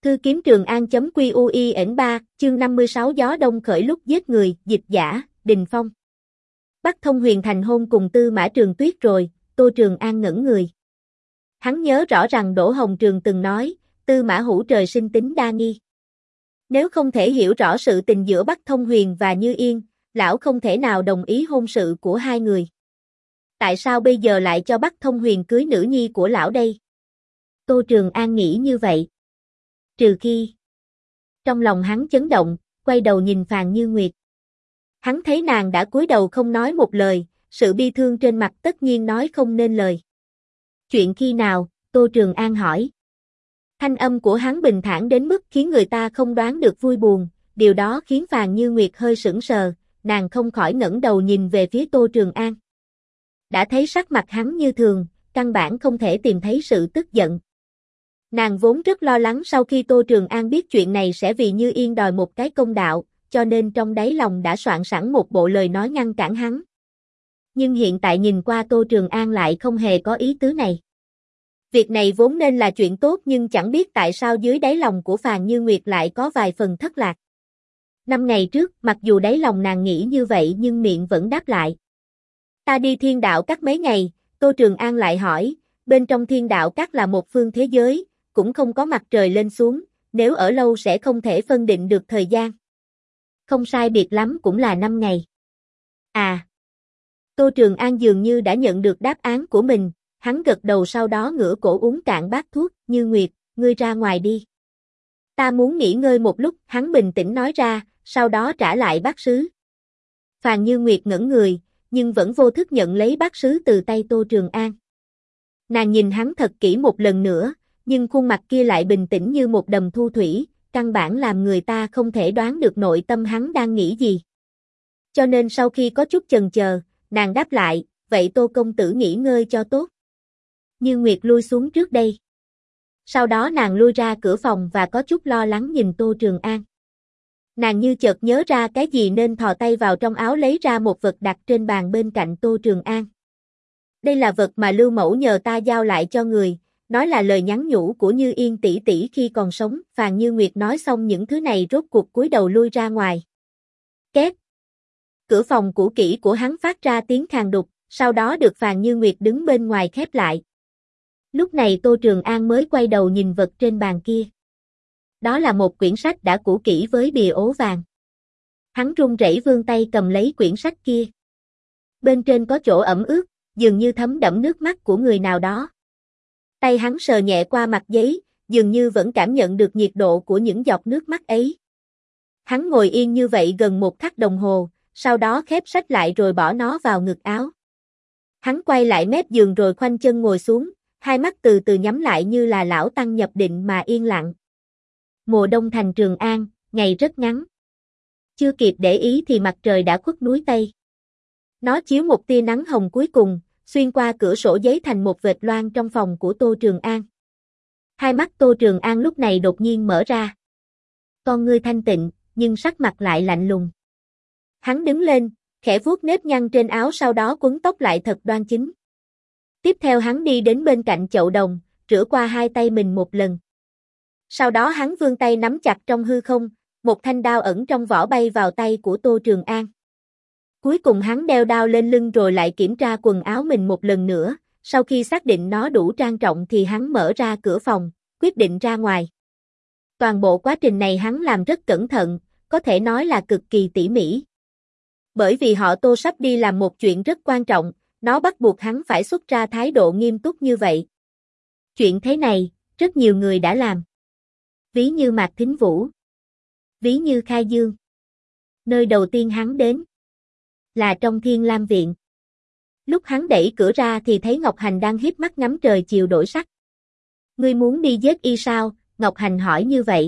Thư kiếm Trường An.QUIN3, chương 56 gió đông khởi lúc giết người, dịch giả, Đình Phong. Bắc Thông Huyền thành hôn cùng Tư Mã Trường Tuyết rồi, Tô Trường An ngẩn người. Hắn nhớ rõ rằng Đỗ Hồng Trường từng nói, Tư Mã Hữu trời sinh tính đa nghi. Nếu không thể hiểu rõ sự tình giữa Bắc Thông Huyền và Như Yên, lão không thể nào đồng ý hôn sự của hai người. Tại sao bây giờ lại cho Bắc Thông Huyền cưới nữ nhi của lão đây? Tô Trường An nghĩ như vậy. Trừ khi. Trong lòng hắn chấn động, quay đầu nhìn Phàn Như Nguyệt. Hắn thấy nàng đã cúi đầu không nói một lời, sự bi thương trên mặt tất nhiên nói không nên lời. Chuyện khi nào? Tô Trường An hỏi. Thanh âm của hắn bình thản đến mức khiến người ta không đoán được vui buồn, điều đó khiến Phàn Như Nguyệt hơi sững sờ, nàng không khỏi ngẩng đầu nhìn về phía Tô Trường An. Đã thấy sắc mặt hắn như thường, căn bản không thể tìm thấy sự tức giận. Nàng vốn rất lo lắng sau khi Tô Trường An biết chuyện này sẽ vì Như Yên đòi một cái công đạo, cho nên trong đáy lòng đã soạn sẵn một bộ lời nói ngăn cản hắn. Nhưng hiện tại nhìn qua Tô Trường An lại không hề có ý tứ này. Việc này vốn nên là chuyện tốt nhưng chẳng biết tại sao dưới đáy lòng của Phàn Như Nguyệt lại có vài phần thất lạc. 5 ngày trước, mặc dù đáy lòng nàng nghĩ như vậy nhưng miệng vẫn đáp lại. Ta đi Thiên Đạo Các mấy ngày, Tô Trường An lại hỏi, bên trong Thiên Đạo Các là một phương thế giới, cũng không có mặt trời lên xuống, nếu ở lâu sẽ không thể phân định được thời gian. Không sai biệt lắm cũng là 5 ngày. À. Tô Trường An dường như đã nhận được đáp án của mình, hắn gật đầu sau đó ngửa cổ uống cạn bát thuốc, Như Nguyệt, ngươi ra ngoài đi. Ta muốn nghỉ ngơi một lúc, hắn bình tĩnh nói ra, sau đó trả lại bát sứ. Phàn Như Nguyệt ngẩn người, nhưng vẫn vô thức nhận lấy bát sứ từ tay Tô Trường An. Nàng nhìn hắn thật kỹ một lần nữa, nhưng khuôn mặt kia lại bình tĩnh như một đầm thu thủy, căn bản làm người ta không thể đoán được nội tâm hắn đang nghĩ gì. Cho nên sau khi có chút chần chờ, nàng đáp lại, vậy Tô công tử nghỉ ngơi cho tốt. Như Nguyệt lui xuống trước đây. Sau đó nàng lui ra cửa phòng và có chút lo lắng nhìn Tô Trường An. Nàng như chợt nhớ ra cái gì nên thò tay vào trong áo lấy ra một vật đặt trên bàn bên cạnh Tô Trường An. Đây là vật mà Lưu Mẫu nhờ ta giao lại cho người, nói là lời nhắn nhủ của Như Yên tỷ tỷ khi còn sống. Phàn Như Nguyệt nói xong những thứ này rốt cuộc cúi đầu lui ra ngoài. Két. Cửa phòng cũ kỹ của hắn phát ra tiếng khàn đục, sau đó được Phàn Như Nguyệt đứng bên ngoài khép lại. Lúc này Tô Trường An mới quay đầu nhìn vật trên bàn kia. Đó là một quyển sách đã cũ kỹ với bìa ố vàng. Hắn run rẩy vươn tay cầm lấy quyển sách kia. Bên trên có chỗ ẩm ướt, dường như thấm đẫm nước mắt của người nào đó. Tay hắn sờ nhẹ qua mặt giấy, dường như vẫn cảm nhận được nhiệt độ của những giọt nước mắt ấy. Hắn ngồi yên như vậy gần 1 khắc đồng hồ, sau đó khép sách lại rồi bỏ nó vào ngực áo. Hắn quay lại mép giường rồi khoanh chân ngồi xuống, hai mắt từ từ nhắm lại như là lão tăng nhập định mà yên lặng. Mùa đông thành Trường An, ngày rất ngắn. Chưa kịp để ý thì mặt trời đã khuất núi Tây. Nó chiếu một tia nắng hồng cuối cùng, xuyên qua cửa sổ giấy thành một vệt loang trong phòng của Tô Trường An. Hai mắt Tô Trường An lúc này đột nhiên mở ra. Con ngươi thanh tịnh, nhưng sắc mặt lại lạnh lùng. Hắn đứng lên, khẽ vuốt nếp nhăn trên áo sau đó quấn tóc lại thật đoan chính. Tiếp theo hắn đi đến bên cạnh chậu đồng, rửa qua hai tay mình một lần. Sau đó hắn vươn tay nắm chặt trong hư không, một thanh đao ẩn trong vỏ bay vào tay của Tô Trường An. Cuối cùng hắn đeo đao lên lưng rồi lại kiểm tra quần áo mình một lần nữa, sau khi xác định nó đủ trang trọng thì hắn mở ra cửa phòng, quyết định ra ngoài. Toàn bộ quá trình này hắn làm rất cẩn thận, có thể nói là cực kỳ tỉ mỉ. Bởi vì họ Tô sắp đi làm một chuyện rất quan trọng, nó bắt buộc hắn phải xuất ra thái độ nghiêm túc như vậy. Chuyện thế này, rất nhiều người đã làm. Ví như Mạc Thính Vũ. Ví như Khai Dương. Nơi đầu tiên hắn đến là trong Thiên Lam Viện. Lúc hắn đẩy cửa ra thì thấy Ngọc Hành đang híp mắt ngắm trời chiều đổi sắc. Ngươi muốn đi giết y sao? Ngọc Hành hỏi như vậy.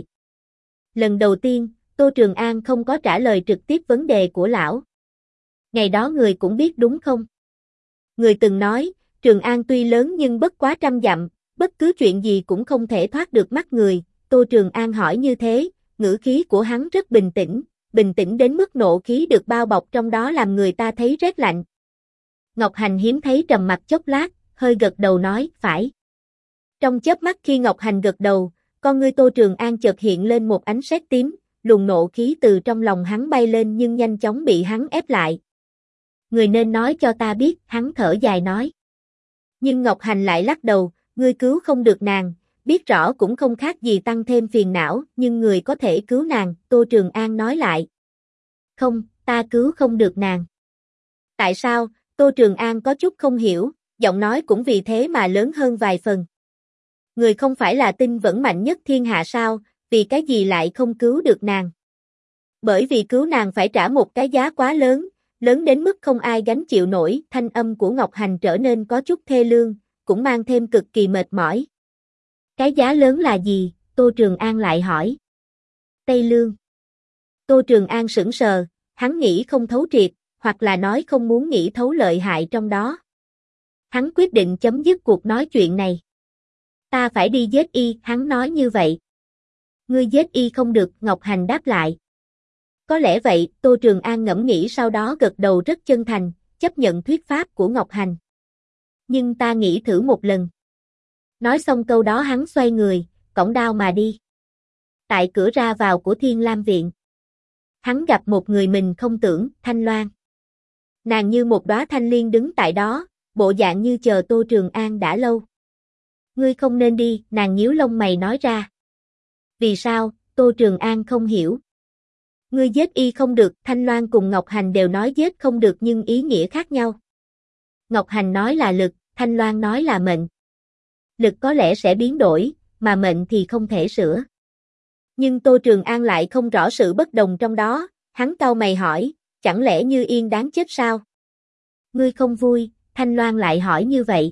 Lần đầu tiên, Tô Trường An không có trả lời trực tiếp vấn đề của lão. Ngày đó người cũng biết đúng không? Người từng nói, Trường An tuy lớn nhưng bất quá 100 dặm, bất cứ chuyện gì cũng không thể thoát được mắt người. Tô Trường An hỏi như thế, ngữ khí của hắn rất bình tĩnh đến mức nộ khí được bao bọc trong đó làm người ta thấy rét lạnh. Ngọc Hành hiếm thấy trầm mặt chốc lát, hơi gật đầu nói, phải. Trong chớp mắt khi Ngọc Hành gật đầu, con ngươi Tô Trường An chợt hiện lên một ánh sét tím, luồng nộ khí từ trong lòng hắn bay lên nhưng nhanh chóng bị hắn ép lại. Người nên nói cho ta biết, hắn thở dài nói. Nhưng Ngọc Hành lại lắc đầu, ngươi cứu không được nàng, biết rõ cũng không khác gì tăng thêm phiền não, nhưng người có thể cứu nàng, Tô Trường An nói lại. Không, ta cứu không được nàng. Tại sao? Tô Trường An có chút không hiểu, giọng nói cũng vì thế mà lớn hơn vài phần. Người không phải là tinh vẫn mạnh nhất thiên hạ sao, vì cái gì lại không cứu được nàng? Bởi vì cứu nàng phải trả một cái giá quá lớn, lớn đến mức không ai gánh chịu nổi, thanh âm của Ngọc Hành trở nên có chút thê lương, cũng mang thêm cực kỳ mệt mỏi. Cái giá lớn là gì? Tô Trường An lại hỏi. Tây Lương. Tô Trường An sững sờ, hắn nghĩ không thấu triệt, hoặc là nói không muốn nghĩ thấu lợi hại trong đó. Hắn quyết định chấm dứt cuộc nói chuyện này. Ta phải đi giết y, hắn nói như vậy. Ngươi giết y không được, Ngọc Hành đáp lại. Có lẽ vậy, Tô Trường An ngẫm nghĩ sau đó gật đầu rất chân thành, chấp nhận thuyết pháp của Ngọc Hành. Nhưng ta nghĩ thử một lần. Nói xong câu đó hắn xoay người, cõng đao mà đi. Tại cửa ra vào của Thiên Lam Viện, hắn gặp một người mình không tưởng, Thanh Loan. Nàng như một đóa thanh liên đứng tại đó, bộ dạng như chờ Tô Trường An đã lâu. Ngươi không nên đi, nàng nhíu lông mày nói ra. Vì sao? Tô Trường An không hiểu. Ngươi giết y không được, Thanh Loan cùng Ngọc Hành đều nói giết không được nhưng ý nghĩa khác nhau. Ngọc Hành nói là lực, Thanh Loan nói là mệnh. Lực có lẽ sẽ biến đổi, mà mệnh thì không thể sửa. Nhưng Tô Trường An lại không rõ sự bất đồng trong đó, hắn cau mày hỏi, chẳng lẽ Như Yên đáng chết sao? Ngươi không vui, Thanh Loan lại hỏi như vậy.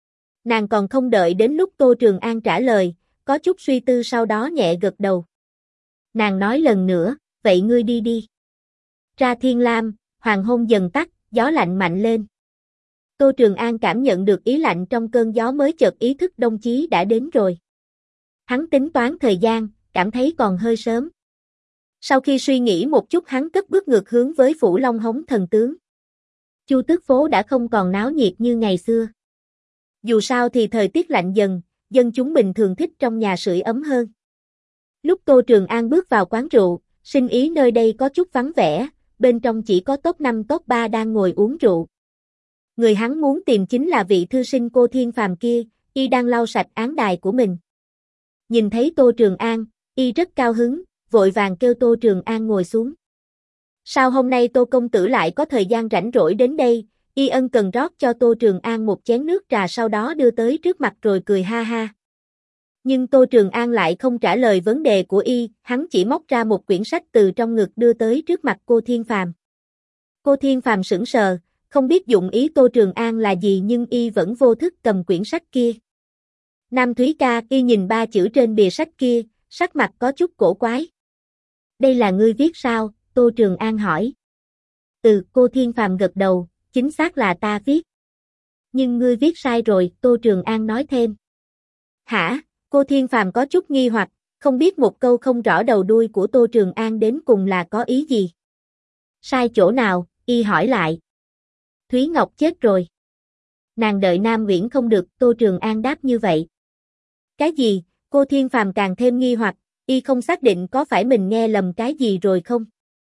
Nàng còn không đợi đến lúc Tô Trường An trả lời, có chút suy tư sau đó nhẹ gật đầu. Nàng nói lần nữa, vậy ngươi đi đi. Ra Thiên Lam, hoàng hôn dần tắt, gió lạnh mạnh lên. Tô Trường An cảm nhận được ý lạnh trong cơn gió mới chợt ý thức đồng chí đã đến rồi. Hắn tính toán thời gian, cảm thấy còn hơi sớm. Sau khi suy nghĩ một chút hắn cất bước ngược hướng với phủ Long Hống thần tướng. Chu Tước phố đã không còn náo nhiệt như ngày xưa. Dù sao thì thời tiết lạnh dần, dân chúng bình thường thích trong nhà sưởi ấm hơn. Lúc Tô Trường An bước vào quán rượu, sinh ý nơi đây có chút vắng vẻ, bên trong chỉ có top 5 top 3 đang ngồi uống rượu. Người hắn muốn tìm chính là vị thư sinh Cô Thiên Phàm kia, y đang lau sạch án đài của mình. Nhìn thấy Tô Trường An, y rất cao hứng, vội vàng kêu Tô Trường An ngồi xuống. Sao hôm nay Tô công tử lại có thời gian rảnh rỗi đến đây? Y ân cần rót cho Tô Trường An một chén nước trà sau đó đưa tới trước mặt rồi cười ha ha. Nhưng Tô Trường An lại không trả lời vấn đề của y, hắn chỉ móc ra một quyển sách từ trong ngực đưa tới trước mặt cô Thiên Phàm. Cô Thiên Phàm sững sờ, không biết dụng ý Tô Trường An là gì nhưng y vẫn vô thức cầm quyển sách kia. Nam Thúy ca, y nhìn ba chữ trên bìa sách kia, sắc mặt có chút cổ quái. Đây là ngươi viết sao? Tô Trường An hỏi. Cô Thiên Phàm gật đầu, chính xác là ta viết. Nhưng ngươi viết sai rồi, Tô Trường An nói thêm. Hả? Cô Thiên Phàm có chút nghi hoặc, không biết một câu không rõ đầu đuôi của Tô Trường An đến cùng là có ý gì. Sai chỗ nào? Y hỏi lại. Thúy Ngọc chết rồi. Nàng đợi Nam Uyển không được, Tô Trường An đáp như vậy. Cái gì? Cô Thiên Phàm càng thêm nghi hoặc, y không xác định có phải mình nghe lầm cái gì rồi không.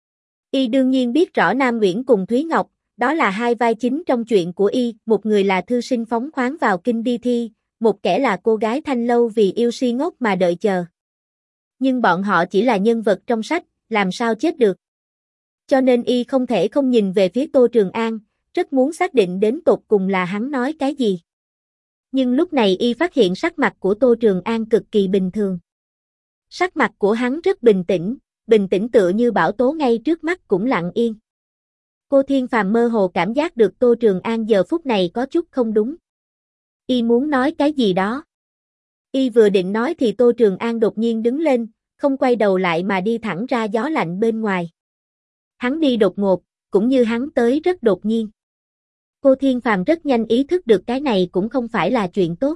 Y đương nhiên biết rõ Nam Uyển cùng Thúy Ngọc, đó là hai vai chính trong chuyện của y, một người là thư sinh phóng khoáng vào kinh đi thi, một kẻ là cô gái thanh lâu vì yêu si ngốc mà đợi chờ. Nhưng bọn họ chỉ là nhân vật trong sách, làm sao chết được. Cho nên y không thể không nhìn về phía Tô Trường An, rất muốn xác định đến tột cùng là hắn nói cái gì. Nhưng lúc này y phát hiện sắc mặt của Tô Trường An cực kỳ bình thường. Sắc mặt của hắn rất bình tĩnh tựa như bão tố ngay trước mắt cũng lặng yên. Cô Thiên Phàm mơ hồ cảm giác được Tô Trường An giờ phút này có chút không đúng. Y muốn nói cái gì đó. Y vừa định nói thì Tô Trường An đột nhiên đứng lên, không quay đầu lại mà đi thẳng ra gió lạnh bên ngoài. Hắn đi đột ngột, cũng như hắn tới rất đột nhiên. Cô Thiên Phàm rất nhanh ý thức được cái này cũng không phải là chuyện tốt.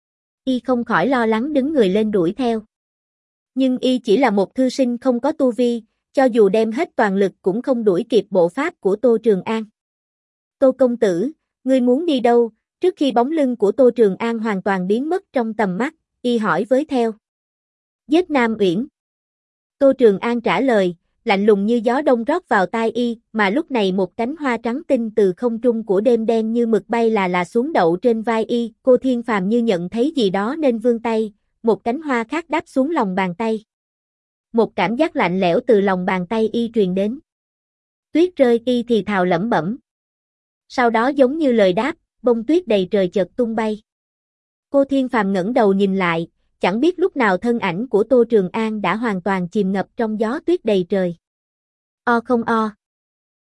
Y không khỏi lo lắng đứng người lên đuổi theo. Nhưng y chỉ là một thư sinh không có tu vi, cho dù đem hết toàn lực cũng không đuổi kịp bộ pháp của Tô Trường An. Tô công tử, ngươi muốn đi đâu? Trước khi bóng lưng của Tô Trường An hoàn toàn biến mất trong tầm mắt, y hỏi với theo. Giết Nam Uyển. Tô Trường An trả lời, lạnh lùng như gió đông rót vào tai y, mà lúc này một cánh hoa trắng tinh từ không trung của đêm đen như mực bay là xuống đậu trên vai y, cô Thiên Phàm như nhận thấy gì đó nên vươn tay, một cánh hoa khác đáp xuống lòng bàn tay. Một cảm giác lạnh lẽo từ lòng bàn tay y truyền đến. Tuyết rơi, y thì thào lẩm bẩm. Sau đó giống như lời đáp, bông tuyết đầy trời chợt tung bay. Cô Thiên Phàm ngẩng đầu nhìn lại, chẳng biết lúc nào thân ảnh của Tô Trường An đã hoàn toàn chìm ngập trong gió tuyết đầy trời. O không o.